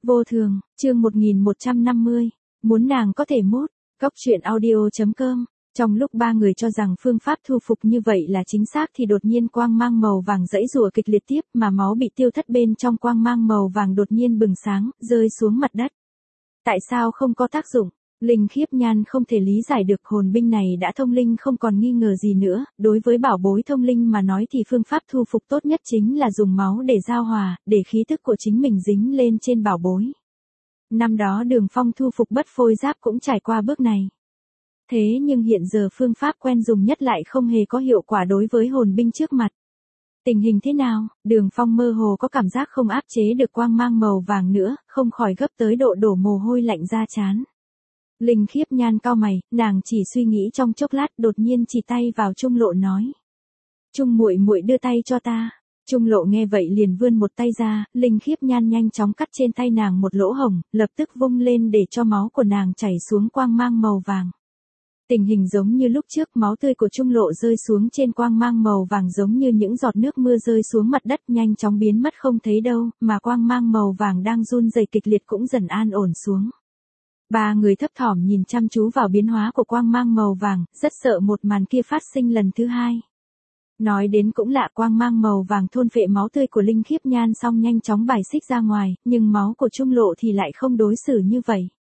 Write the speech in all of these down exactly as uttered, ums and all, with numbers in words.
Vô thường, chương một nghìn một trăm năm mươi, muốn nàng có thể mốt, góc truyện audio.com. Trong lúc ba người cho rằng phương pháp thu phục như vậy là chính xác thì đột nhiên quang mang màu vàng giãy giụa kịch liệt tiếp mà máu bị tiêu thất bên trong quang mang màu vàng đột nhiên bừng sáng, rơi xuống mặt đất. Tại sao không có tác dụng? Linh Khiếp Nhan không thể lý giải được, hồn binh này đã thông linh không còn nghi ngờ gì nữa, đối với bảo bối thông linh mà nói thì phương pháp thu phục tốt nhất chính là dùng máu để giao hòa, để khí tức của chính mình dính lên trên bảo bối. Năm đó Đường Phong thu phục Bất Phôi Giáp cũng trải qua bước này. Thế nhưng hiện giờ phương pháp quen dùng nhất lại không hề có hiệu quả đối với hồn binh trước mặt. Tình hình thế nào? Đường Phong mơ hồ có cảm giác không áp chế được quang mang màu vàng nữa, không khỏi gấp tới độ đổ mồ hôi lạnh ra trán. Linh Khiếp Nhan cau mày, nàng chỉ suy nghĩ trong chốc lát, đột nhiên chỉ tay vào Trung Lộ nói: "Trung muội muội đưa tay cho ta." Trung Lộ nghe vậy liền vươn một tay ra, Linh Khiếp Nhan nhanh chóng cắt trên tay nàng một lỗ hổng, lập tức vung lên để cho máu của nàng chảy xuống quang mang màu vàng. Tình hình giống như lúc trước, máu tươi của Trung Lộ rơi xuống trên quang mang màu vàng giống như những giọt nước mưa rơi xuống mặt đất, nhanh chóng biến mất không thấy đâu, mà quang mang màu vàng đang run rẩy kịch liệt cũng dần an ổn xuống. Ba người thấp thỏm nhìn chăm chú vào biến hóa của quang mang màu vàng, rất sợ một màn kia phát sinh lần thứ hai. Nói đến cũng lạ, quang mang màu vàng thôn phệ máu tươi của Linh Khiếp Nhan xong nhanh chóng bài xích ra ngoài, nhưng máu của Trung Lộ thì lại không đối xử như vậy.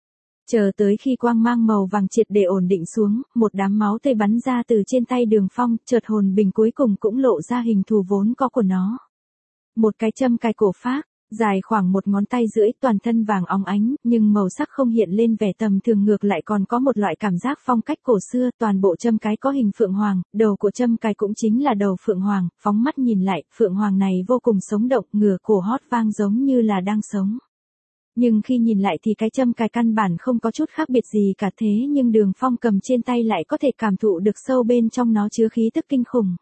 Chờ tới khi quang mang màu vàng triệt để ổn định xuống, một đám máu tươi bắn ra từ trên tay Đường Phong, chợt hồn bình cuối cùng cũng lộ ra hình thù vốn có của nó. Một cái châm cài cổ phác, dài khoảng một ngón tay rưỡi, toàn thân vàng óng ánh, nhưng màu sắc không hiện lên vẻ tầm thường, ngược lại còn có một loại cảm giác phong cách cổ xưa. Toàn bộ châm cái có hình phượng hoàng, đầu của châm cài cũng chính là đầu phượng hoàng, phóng mắt nhìn lại, phượng hoàng này vô cùng sống động, ngửa cổ hót vang giống như là đang sống. Nhưng khi nhìn lại thì cái châm cài căn bản không có chút khác biệt gì cả, thế nhưng Đường Phong cầm trên tay lại có thể cảm thụ được sâu bên trong nó chứa khí tức kinh khủng.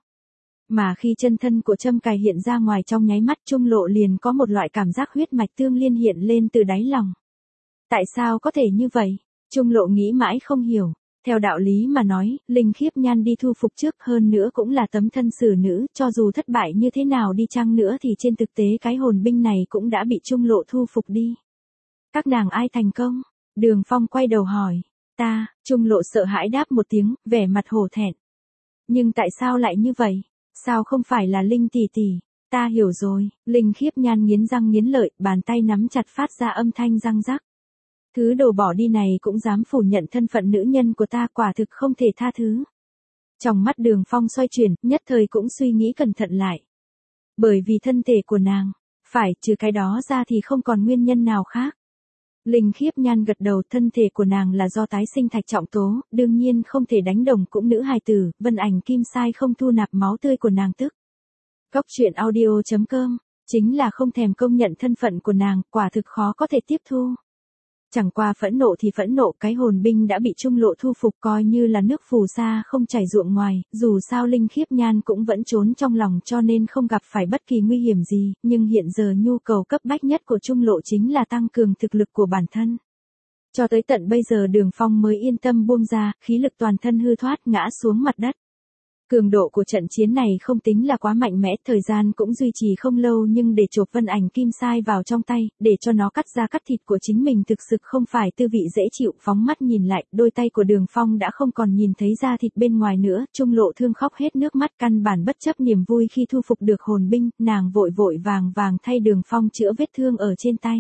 Mà khi chân thân của châm cài hiện ra ngoài trong nháy mắt, Trung Lộ liền có một loại cảm giác huyết mạch tương liên hiện lên từ đáy lòng. Tại sao có thể như vậy? Trung Lộ nghĩ mãi không hiểu. Theo đạo lý mà nói, Linh Khiếp Nhan đi thu phục trước, hơn nữa cũng là tấm thân xử nữ, cho dù thất bại như thế nào đi chăng nữa thì trên thực tế cái hồn binh này cũng đã bị Trung Lộ thu phục đi. Các nàng ai thành công? Đường Phong quay đầu hỏi. Ta, Trung Lộ sợ hãi đáp một tiếng, vẻ mặt hổ thẹn. Nhưng tại sao lại như vậy? Sao không phải là Linh tỷ tỷ? Ta hiểu rồi. Linh Khiếp Nhan nghiến răng nghiến lợi, bàn tay nắm chặt phát ra âm thanh răng rắc. Thứ đồ bỏ đi này cũng dám phủ nhận thân phận nữ nhân của ta, quả thực không thể tha thứ. Trong mắt Đường Phong xoay chuyển, nhất thời cũng suy nghĩ cẩn thận lại. Bởi vì thân thể của nàng, phải, trừ cái đó ra thì không còn nguyên nhân nào khác. Linh Khiếp Nhan gật đầu, thân thể của nàng là do tái sinh thạch trọng tố, đương nhiên không thể đánh đồng cũng nữ hài tử, Vân Ảnh Kim Sai không thu nạp máu tươi của nàng tức. Góc truyện audio.com, chính là không thèm công nhận thân phận của nàng, quả thực khó có thể tiếp thu. Chẳng qua phẫn nộ thì phẫn nộ, cái hồn binh đã bị Trung Lộ thu phục coi như là nước phù sa không chảy ruộng ngoài, dù sao Linh Khiếp Nhan cũng vẫn trốn trong lòng cho nên không gặp phải bất kỳ nguy hiểm gì, nhưng hiện giờ nhu cầu cấp bách nhất của Trung Lộ chính là tăng cường thực lực của bản thân. Cho tới tận bây giờ Đường Phong mới yên tâm buông ra, khí lực toàn thân hư thoát ngã xuống mặt đất. Cường độ của trận chiến này không tính là quá mạnh mẽ, thời gian cũng duy trì không lâu, nhưng để chộp Vân Ảnh Kim Sai vào trong tay, để cho nó cắt ra cắt thịt của chính mình thực sự không phải tư vị dễ chịu. Phóng mắt nhìn lại, đôi tay của Đường Phong đã không còn nhìn thấy da thịt bên ngoài nữa, Trung Lộ thương khóc hết nước mắt, căn bản bất chấp niềm vui khi thu phục được hồn binh, nàng vội vội vàng vàng thay Đường Phong chữa vết thương ở trên tay.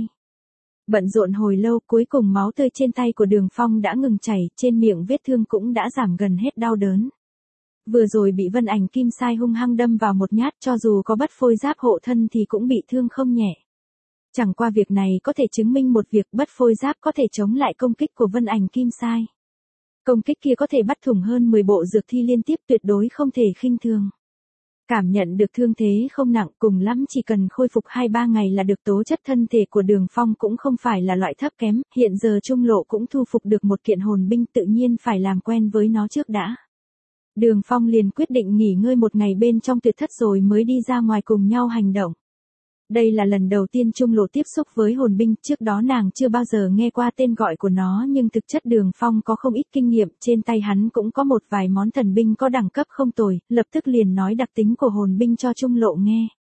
Bận rộn hồi lâu, cuối cùng máu tươi trên tay của Đường Phong đã ngừng chảy, trên miệng vết thương cũng đã giảm gần hết đau đớn. Vừa rồi bị Vân Ảnh Kim Sai hung hăng đâm vào một nhát, cho dù có Bất Phôi Giáp hộ thân thì cũng bị thương không nhẹ. Chẳng qua việc này có thể chứng minh một việc, Bất Phôi Giáp có thể chống lại công kích của Vân Ảnh Kim Sai. Công kích kia có thể bắt thủng hơn mười bộ dược thi liên tiếp, tuyệt đối không thể khinh thường. Cảm nhận được thương thế không nặng, cùng lắm chỉ cần khôi phục hai ba ngày là được. Tố chất thân thể của Đường Phong cũng không phải là loại thấp kém, hiện giờ Trung Lộ cũng thu phục được một kiện hồn binh, tự nhiên phải làm quen với nó trước đã. Đường Phong liền quyết định nghỉ ngơi một ngày bên trong tuyệt thất rồi mới đi ra ngoài cùng nhau hành động. Đây là lần đầu tiên Trung Lộ tiếp xúc với hồn binh, trước đó nàng chưa bao giờ nghe qua tên gọi của nó, nhưng thực chất Đường Phong có không ít kinh nghiệm, trên tay hắn cũng có một vài món thần binh có đẳng cấp không tồi, lập tức liền nói đặc tính của hồn binh cho Trung Lộ nghe.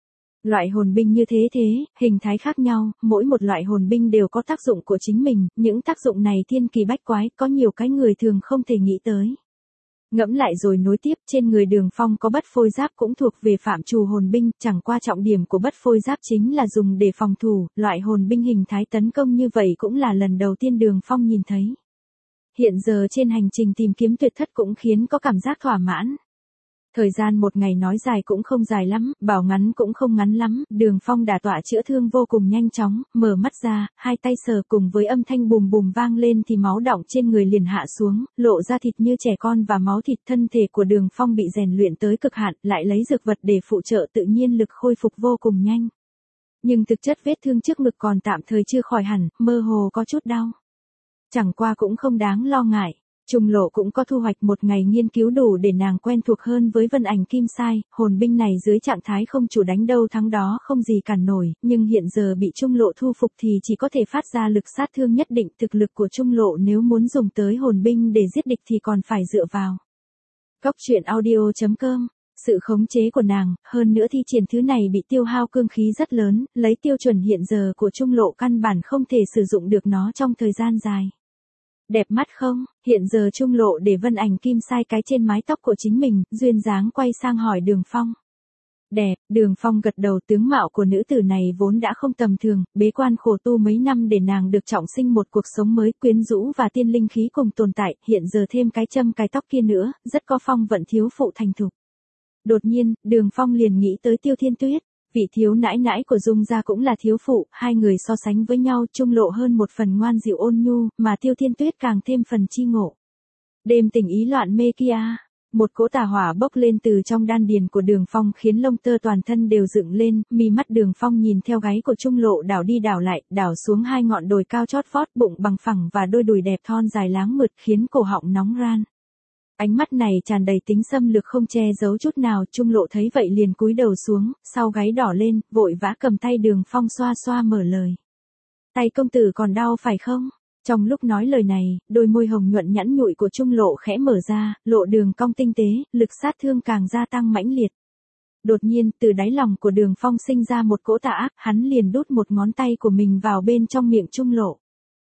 Loại hồn binh như thế thế, hình thái khác nhau, mỗi một loại hồn binh đều có tác dụng của chính mình, những tác dụng này thiên kỳ bách quái, có nhiều cái người thường không thể nghĩ tới. Ngẫm lại rồi nối tiếp, trên người Đường Phong có bất phôi giáp cũng thuộc về phạm trù hồn binh, chẳng qua trọng điểm của bất phôi giáp chính là dùng để phòng thủ, loại hồn binh hình thái tấn công như vậy cũng là lần đầu tiên Đường Phong nhìn thấy. Hiện giờ trên hành trình tìm kiếm tuyệt thất cũng khiến có cảm giác thỏa mãn. Thời gian một ngày nói dài cũng không dài lắm, bảo ngắn cũng không ngắn lắm, Đường Phong đả tọa chữa thương vô cùng nhanh chóng, mở mắt ra, hai tay sờ cùng với âm thanh bùm bùm vang lên thì máu đọng trên người liền hạ xuống, lộ ra thịt như trẻ con và máu thịt. Thân thể của Đường Phong bị rèn luyện tới cực hạn, lại lấy dược vật để phụ trợ tự nhiên lực khôi phục vô cùng nhanh. Nhưng thực chất vết thương trước ngực còn tạm thời chưa khỏi hẳn, mơ hồ có chút đau. Chẳng qua cũng không đáng lo ngại. Trung Lộ cũng có thu hoạch, một ngày nghiên cứu đủ để nàng quen thuộc hơn với Vân Ảnh Kim Sai, hồn binh này dưới trạng thái không chủ đánh đâu thắng đó không gì cản nổi, nhưng hiện giờ bị Trung Lộ thu phục thì chỉ có thể phát ra lực sát thương nhất định, thực lực của Trung Lộ nếu muốn dùng tới hồn binh để giết địch thì còn phải dựa vào. Cốc truyện audio chấm com, sự khống chế của nàng, hơn nữa thi triển thứ này bị tiêu hao cương khí rất lớn, lấy tiêu chuẩn hiện giờ của Trung Lộ căn bản không thể sử dụng được nó trong thời gian dài. Đẹp mắt không? Hiện giờ Trung Lộ để Vân Ảnh Kim Sai cái trên mái tóc của chính mình, duyên dáng quay sang hỏi Đường Phong. Đẹp, Đường Phong gật đầu, tướng mạo của nữ tử này vốn đã không tầm thường, bế quan khổ tu mấy năm để nàng được trọng sinh một cuộc sống mới, quyến rũ và tiên linh khí cùng tồn tại, hiện giờ thêm cái châm cái tóc kia nữa, rất có phong vận thiếu phụ thành thục. Đột nhiên, Đường Phong liền nghĩ tới Tiêu Thiên Tuyết. Vị thiếu nãi nãi của Dung gia cũng là thiếu phụ, hai người so sánh với nhau, Trung Lộ hơn một phần ngoan dịu ôn nhu, mà Tiêu Thiên Tuyết càng thêm phần chi ngộ. Đêm tình ý loạn mê kia, một cỗ tà hỏa bốc lên từ trong đan điền của Đường Phong khiến lông tơ toàn thân đều dựng lên, mi mắt Đường Phong nhìn theo gáy của Trung Lộ đảo đi đảo lại, đảo xuống hai ngọn đồi cao chót vót, bụng bằng phẳng và đôi đùi đẹp thon dài láng mượt khiến cổ họng nóng ran. Ánh mắt này tràn đầy tính xâm lược không che giấu chút nào, Trung Lộ thấy vậy liền cúi đầu xuống, sau gáy đỏ lên, vội vã cầm tay Đường Phong xoa xoa mở lời. Tay công tử còn đau phải không? Trong lúc nói lời này, đôi môi hồng nhuận nhẵn nhụi của Trung Lộ khẽ mở ra, lộ đường cong tinh tế, lực sát thương càng gia tăng mãnh liệt. Đột nhiên, từ đáy lòng của Đường Phong sinh ra một cỗ tà ác, hắn liền đút một ngón tay của mình vào bên trong miệng Trung Lộ.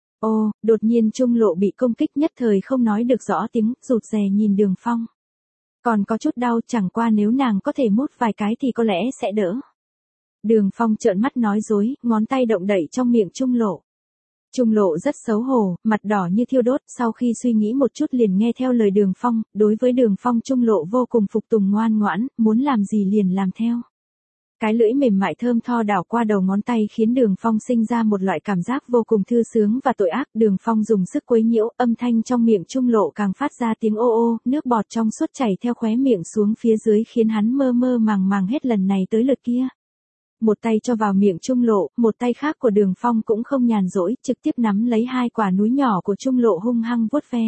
Ô, đột nhiên Trung Lộ bị công kích nhất thời không nói được rõ tiếng, rụt rè nhìn Đường Phong. Còn có chút đau, chẳng qua nếu nàng có thể mút vài cái thì có lẽ sẽ đỡ. Đường Phong trợn mắt nói dối, ngón tay động đậy trong miệng Trung Lộ. Trung Lộ rất xấu hổ, mặt đỏ như thiêu đốt, sau khi suy nghĩ một chút liền nghe theo lời Đường Phong, đối với Đường Phong Trung Lộ vô cùng phục tùng ngoan ngoãn, muốn làm gì liền làm theo. Cái lưỡi mềm mại thơm tho đảo qua đầu ngón tay khiến Đường Phong sinh ra một loại cảm giác vô cùng thư sướng và tội ác. Đường Phong dùng sức quấy nhiễu, âm thanh trong miệng Trung Lộ càng phát ra tiếng ô ô, nước bọt trong suốt chảy theo khóe miệng xuống phía dưới khiến hắn mơ mơ màng màng hết lần này tới lượt kia. Một tay cho vào miệng Trung Lộ, một tay khác của Đường Phong cũng không nhàn rỗi, trực tiếp nắm lấy hai quả núi nhỏ của Trung Lộ hung hăng vuốt ve.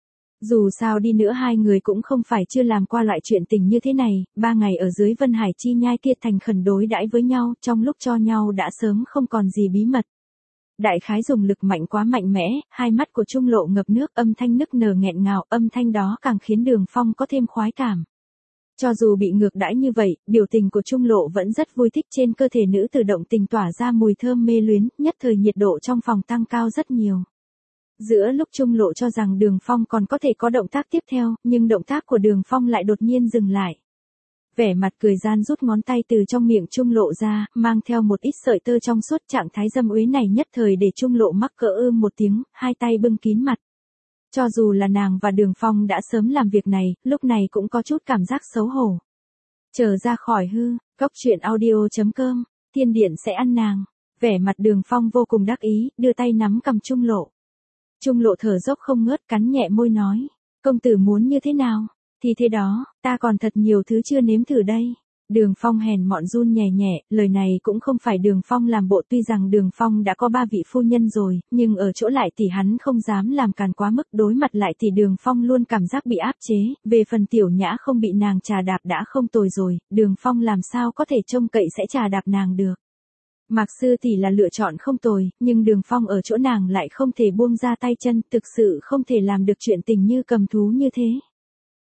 Dù sao đi nữa hai người cũng không phải chưa làm qua loại chuyện tình như thế này, ba ngày ở dưới Vân Hải chi nhai kia thành khẩn đối đãi với nhau, trong lúc cho nhau đã sớm không còn gì bí mật. Đại khái dùng lực mạnh quá mạnh mẽ, hai mắt của Trung Lộ ngập nước, âm thanh nức nở nghẹn ngào, âm thanh đó càng khiến Đường Phong có thêm khoái cảm. Cho dù bị ngược đãi như vậy, biểu tình của Trung Lộ vẫn rất vui thích, trên cơ thể nữ tử động tình tỏa ra mùi thơm mê luyến, nhất thời nhiệt độ trong phòng tăng cao rất nhiều. Giữa lúc Trung Lộ cho rằng Đường Phong còn có thể có động tác tiếp theo, nhưng động tác của Đường Phong lại đột nhiên dừng lại. Vẻ mặt cười gian rút ngón tay từ trong miệng Trung Lộ ra, mang theo một ít sợi tơ trong suốt, trạng thái dâm uế này nhất thời để Trung Lộ mắc cỡ ưm một tiếng, hai tay bưng kín mặt. Cho dù là nàng và Đường Phong đã sớm làm việc này, lúc này cũng có chút cảm giác xấu hổ. Chờ ra khỏi hư, cốc truyện audio chấm com, thiên điện sẽ ăn nàng. Vẻ mặt Đường Phong vô cùng đắc ý, đưa tay nắm cầm Trung Lộ. Trung Lộ thở dốc không ngớt, cắn nhẹ môi nói, công tử muốn như thế nào? Thì thế đó, ta còn thật nhiều thứ chưa nếm thử đây. Đường Phong hèn mọn run nhẹ nhẹ, lời này cũng không phải Đường Phong làm bộ, tuy rằng Đường Phong đã có ba vị phu nhân rồi, nhưng ở chỗ lại thì hắn không dám làm càn quá mức, đối mặt lại thì Đường Phong luôn cảm giác bị áp chế, về phần Tiểu Nhã không bị nàng trà đạp đã không tồi rồi, Đường Phong làm sao có thể trông cậy sẽ trà đạp nàng được. Mạc Sư tỷ là lựa chọn không tồi, nhưng Đường Phong ở chỗ nàng lại không thể buông ra tay chân, thực sự không thể làm được chuyện tình như cầm thú như thế.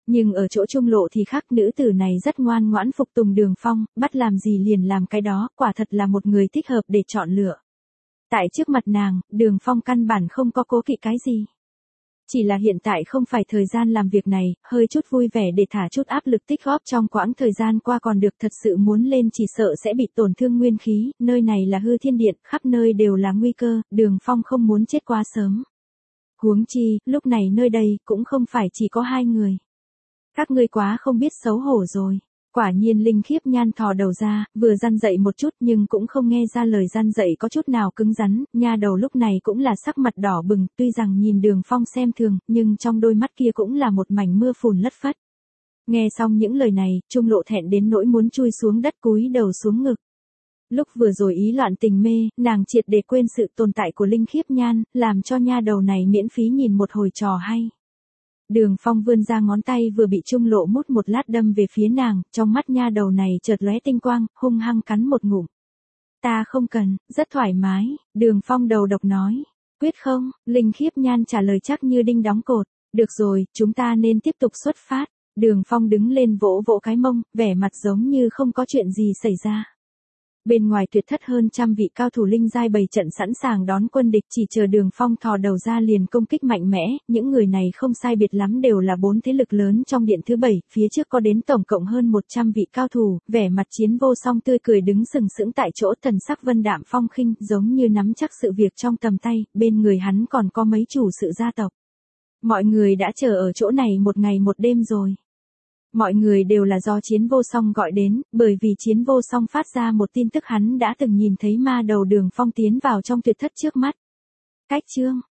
Nhưng ở chỗ Trung Lộ thì khác, nữ tử này rất ngoan ngoãn phục tùng Đường Phong, bắt làm gì liền làm cái đó, quả thật là một người thích hợp để chọn lựa. Tại trước mặt nàng, Đường Phong căn bản không có cố kỵ cái gì. Chỉ là hiện tại không phải thời gian làm việc này, hơi chút vui vẻ để thả chút áp lực tích góp trong quãng thời gian qua còn được, thật sự muốn lên chỉ sợ sẽ bị tổn thương nguyên khí, nơi này là hư thiên điện, khắp nơi đều là nguy cơ, Đường Phong không muốn chết quá sớm. Huống chi, lúc này nơi đây cũng không phải chỉ có hai người. Các ngươi quá không biết xấu hổ rồi. Quả nhiên Linh Khiếp Nhan thò đầu ra, vừa răn dậy một chút nhưng cũng không nghe ra lời răn dậy có chút nào cứng rắn, nha đầu lúc này cũng là sắc mặt đỏ bừng, tuy rằng nhìn Đường Phong xem thường, nhưng trong đôi mắt kia cũng là một mảnh mưa phùn lất phất. Nghe xong những lời này, Trung Lộ thẹn đến nỗi muốn chui xuống đất cúi đầu xuống ngực. Lúc vừa rồi ý loạn tình mê, nàng triệt để quên sự tồn tại của Linh Khiếp Nhan, làm cho nha đầu này miễn phí nhìn một hồi trò hay. Đường Phong vươn ra ngón tay vừa bị Trung Lộ mút một lát đâm về phía nàng, trong mắt nha đầu này chợt lóe tinh quang, hung hăng cắn một ngụm. Ta không cần, rất thoải mái, Đường Phong đầu độc nói. Quyết không, Linh Khiếp Nhan trả lời chắc như đinh đóng cột. Được rồi, chúng ta nên tiếp tục xuất phát. Đường Phong đứng lên vỗ vỗ cái mông, vẻ mặt giống như không có chuyện gì xảy ra. Bên ngoài tuyệt thất hơn trăm vị cao thủ linh giai bày trận sẵn sàng đón quân địch, chỉ chờ Đường Phong thò đầu ra liền công kích mạnh mẽ, những người này không sai biệt lắm đều là bốn thế lực lớn trong điện thứ bảy, phía trước có đến tổng cộng hơn một trăm vị cao thủ, vẻ mặt chiến vô song tươi cười đứng sừng sững tại chỗ, thần sắc vân đạm phong khinh, giống như nắm chắc sự việc trong tầm tay, bên người hắn còn có mấy chủ sự gia tộc. Mọi người đã chờ ở chỗ này một ngày một đêm rồi. Mọi người đều là do Chiến Vô Song gọi đến, bởi vì Chiến Vô Song phát ra một tin tức hắn đã từng nhìn thấy ma đầu Đường Phong tiến vào trong tuyệt thất trước mắt. Cách chương